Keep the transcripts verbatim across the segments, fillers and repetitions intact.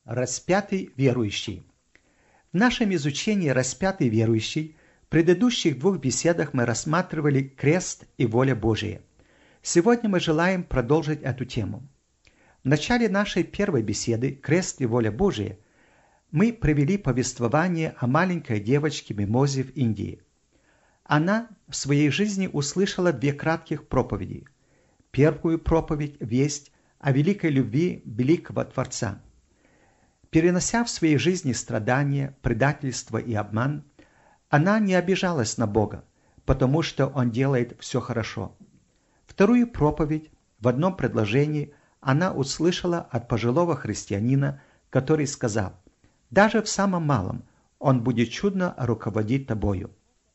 Распятый верующий. В нашем изучении «Распятый верующий» в предыдущих двух беседах мы рассматривали крест и воля Божия. Сегодня мы желаем продолжить эту тему. В начале нашей первой беседы «Крест и воля Божия» мы привели повествование о маленькой девочке Мимозе в Индии. Она в своей жизни услышала две кратких проповеди. Первую проповедь – весть о великой любви великого Творца. Перенося в своей жизни страдания, предательство и обман, она не обижалась на Бога, потому что Он делает все хорошо. Вторую проповедь в одном предложении она услышала от пожилого христианина, который сказал: «Даже в самом малом Он будет чудно руководить тобою».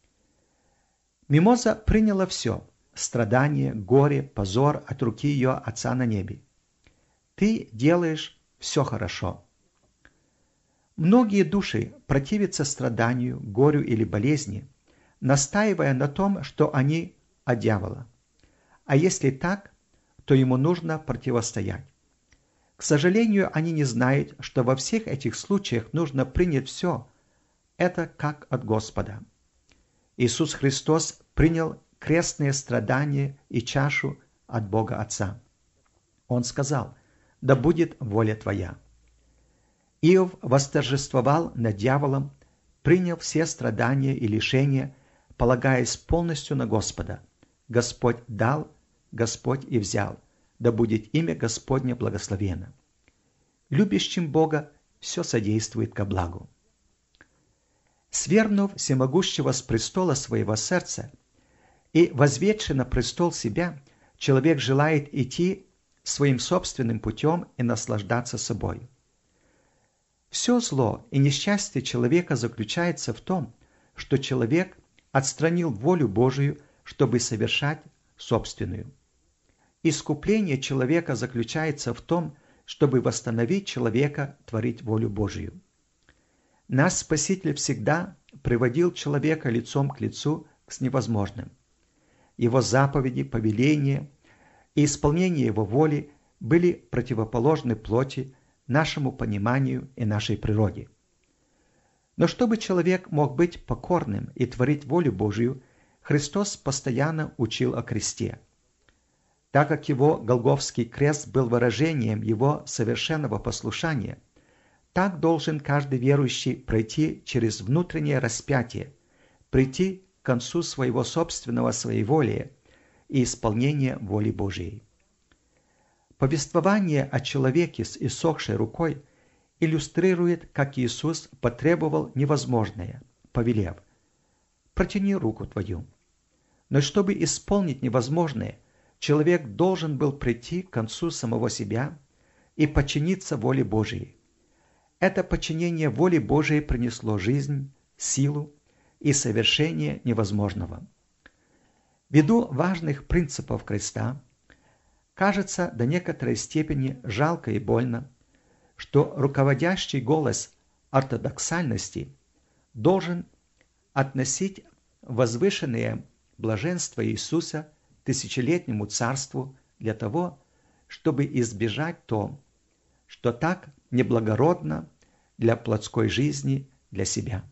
Мимоза приняла все – страдание, горе, позор от руки ее Отца на небе. «Ты делаешь все хорошо». Многие души противятся страданию, горю или болезни, настаивая на том, что они от дьявола. А если так, то ему нужно противостоять. К сожалению, они не знают, что во всех этих случаях нужно принять все это как от Господа. Иисус Христос принял крестные страдания и чашу от Бога Отца. Он сказал: «Да будет воля Твоя». Иов восторжествовал над дьяволом, приняв все страдания и лишения, полагаясь полностью на Господа. Господь дал, Господь и взял, да будет имя Господне благословенно. Любящим Бога все содействует ко благу. Свергнув всемогущего с престола своего сердца и возведши на престол себя, человек желает идти своим собственным путем и наслаждаться собой. Все зло и несчастье человека заключается в том, что человек отстранил волю Божию, чтобы совершать собственную. Искупление человека заключается в том, чтобы восстановить человека творить волю Божию. Наш Спаситель всегда приводил человека лицом к лицу с невозможным. Его заповеди, повеления и исполнение его воли были противоположны плоти, нашему пониманию и нашей природе. Но чтобы человек мог быть покорным и творить волю Божию, Христос постоянно учил о кресте. Так как его Голгофский крест был выражением его совершенного послушания, так должен каждый верующий пройти через внутреннее распятие, прийти к концу своего собственного своеволия и исполнения воли Божией. Повествование о человеке с иссохшей рукой иллюстрирует, как Иисус потребовал невозможное, повелев: «Протяни руку твою». Но чтобы исполнить невозможное, человек должен был прийти к концу самого себя и подчиниться воле Божией. Это подчинение воле Божией принесло жизнь, силу и совершение невозможного. Ввиду важных принципов креста, кажется до некоторой степени жалко и больно, что руководящий голос ортодоксальности должен относить возвышенное блаженство Иисуса к тысячелетнему царству для того, чтобы избежать то, что так неблагородно для плотской жизни для себя.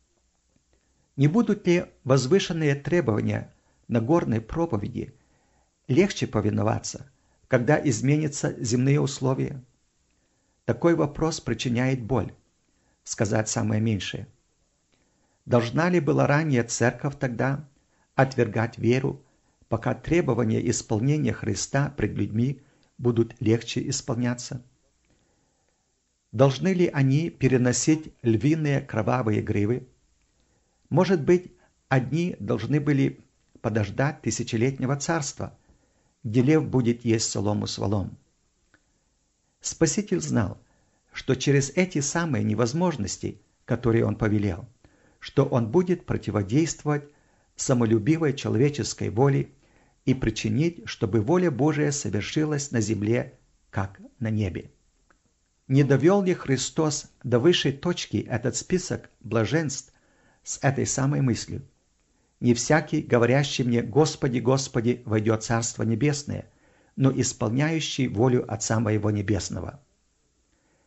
Не будут ли возвышенные требования Нагорной проповеди легче повиноваться, когда изменятся земные условия? Такой вопрос причиняет боль, сказать самое меньшее. Должна ли была ранее церковь тогда отвергать веру, пока требования исполнения Христа пред людьми будут легче исполняться? Должны ли они переносить львиные кровавые гривы? Может быть, одни должны были подождать тысячелетнего царства, где лев будет есть солому с волом. Спаситель знал, что через эти самые невозможности, которые он повелел, что он будет противодействовать самолюбивой человеческой воле и причинить, чтобы воля Божия совершилась на земле, как на небе. Не довел ли Христос до высшей точки этот список блаженств с этой самой мыслью? Не всякий, говорящий мне «Господи, Господи», войдет в Царство Небесное, но исполняющий волю Отца Моего Небесного.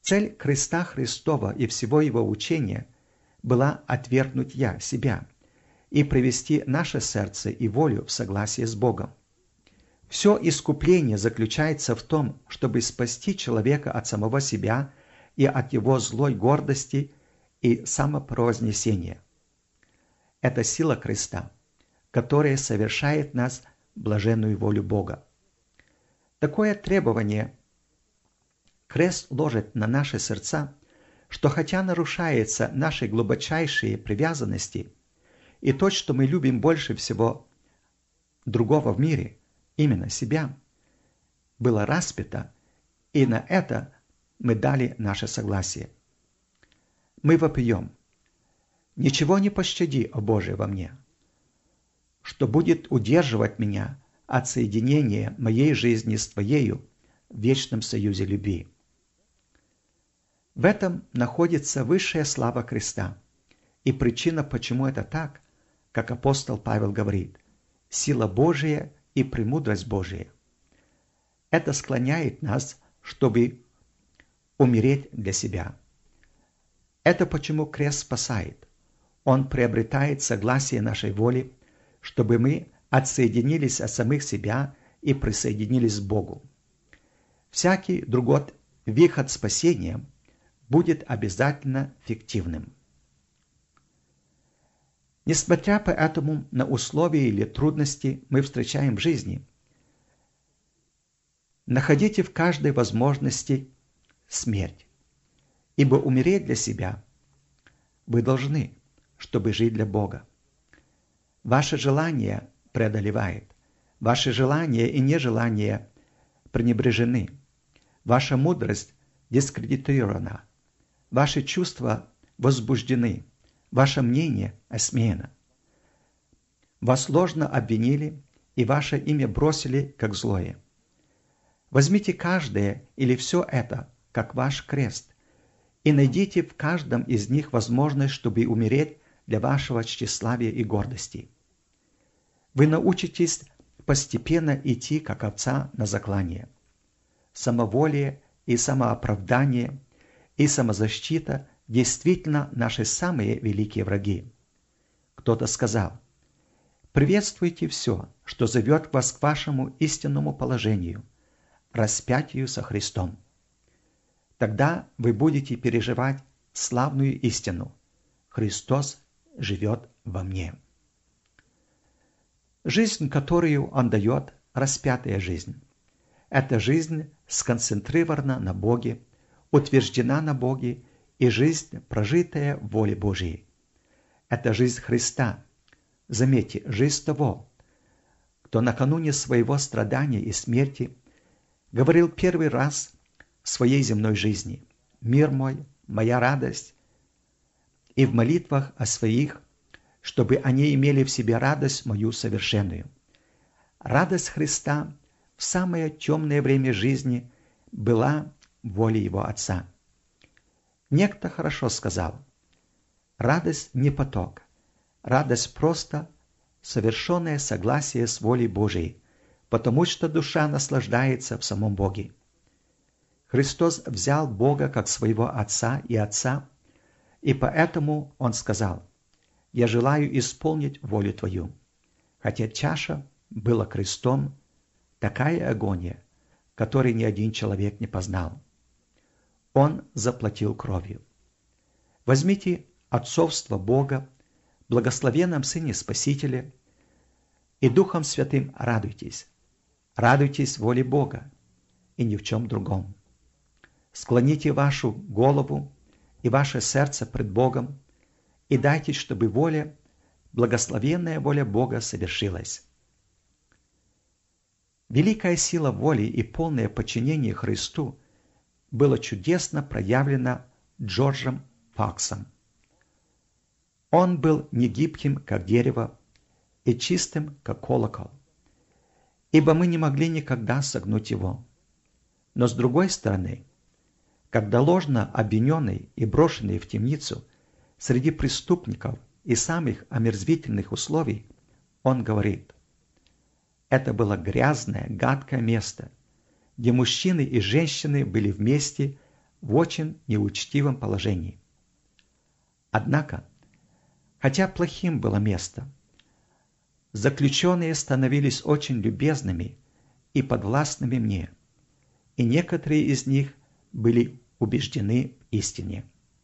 Цель креста Христова и всего его учения была отвергнуть «я», себя, и привести наше сердце и волю в согласие с Богом. Все искупление заключается в том, чтобы спасти человека от самого себя и от его злой гордости и самопровознесения. Это сила креста, которая совершает нас в блаженную волю Бога. Такое требование крест ложит на наши сердца, что хотя нарушаются наши глубочайшие привязанности и то, что мы любим больше всего другого в мире, именно себя, было распято, и на это мы дали наше согласие. Мы вопием: «Ничего не пощади, о Боже, во мне, что будет удерживать меня от соединения моей жизни с Твоею в вечном союзе любви». В этом находится высшая слава креста, и причина, почему это так, как апостол Павел говорит, сила Божия и премудрость Божия. Это склоняет нас, чтобы умереть для себя. Это почему крест спасает. Он приобретает согласие нашей воли, чтобы мы отсоединились от самих себя и присоединились к Богу. Всякий другой выход спасения будет обязательно фиктивным. Несмотря поэтому на условия или трудности мы встречаем в жизни, находите в каждой возможности смерть, ибо умереть для себя вы должны, чтобы жить для Бога. Ваше желание преодолевает, ваши желания и нежелания пренебрежены, ваша мудрость дискредитирована, ваши чувства возбуждены, ваше мнение осмеяно. Вас ложно обвинили и ваше имя бросили как злое. Возьмите каждое или все это, как ваш крест, и найдите в каждом из них возможность, чтобы умереть для вашего тщеславия и гордости. Вы научитесь постепенно идти, как овца на заклание. Самоволие и самооправдание и самозащита действительно наши самые великие враги. Кто-то сказал: «Приветствуйте все, что зовет вас к вашему истинному положению, распятию со Христом». Тогда вы будете переживать славную истину: Христос живет во мне. Жизнь, которую Он дает, распятая жизнь. Эта жизнь сконцентрирована на Боге, утверждена на Боге, и жизнь, прожитая в воле Божьей. Это жизнь Христа. Заметьте, жизнь того, кто накануне своего страдания и смерти говорил первый раз в своей земной жизни: «Мир мой, моя радость», и в молитвах о своих, чтобы они имели в себе радость мою совершенную. Радость Христа в самое темное время жизни была волей Его Отца. Некто хорошо сказал: радость не поток, радость просто совершенное согласие с волей Божией, потому что душа наслаждается в самом Боге. Христос взял Бога как своего Отца и Отца, и поэтому Он сказал: «Я желаю исполнить волю Твою». Хотя чаша была крестом, такая агония, которой ни один человек не познал. Он заплатил кровью. Возьмите отцовство Бога, благословенном Сыне Спасителя, и Духом Святым радуйтесь. Радуйтесь воле Бога и ни в чем другом. Склоните вашу голову и ваше сердце пред Богом и дайте, чтобы воля, благословенная воля Бога совершилась. Великая сила воли и полное подчинение Христу было чудесно проявлено Джорджем Фоксом. Он был негибким, как дерево, и чистым, как колокол, ибо мы не могли никогда согнуть его. Но с другой стороны, когда ложно обвиненный и брошенный в темницу среди преступников и самых омерзительных условий, он говорит: это было грязное, гадкое место, где мужчины и женщины были вместе в очень неучтивом положении. Однако, хотя плохим было место, заключенные становились очень любезными и подвластными мне, и некоторые из них были убеждены в истине.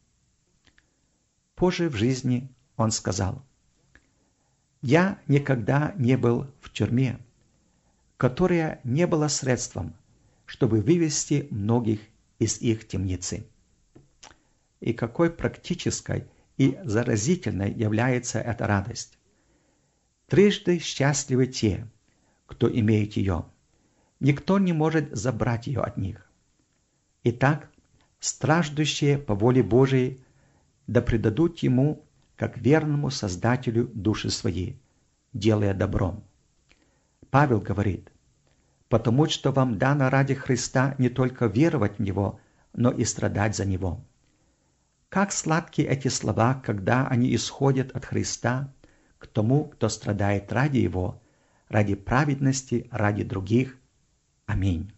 Позже в жизни он сказал: «Я никогда не был в тюрьме, которая не была средством, чтобы вывести многих из их темницы». И какой практической и заразительной является эта радость! Трижды счастливы те, кто имеет ее. Никто не может забрать ее от них. Итак, страждущие по воле Божией да предадут Ему, как верному Создателю, души свои, делая добром. Павел говорит: «Потому что вам дано ради Христа не только веровать в Него, но и страдать за Него». Как сладки эти слова, когда они исходят от Христа к тому, кто страдает ради Его, ради праведности, ради других. Аминь.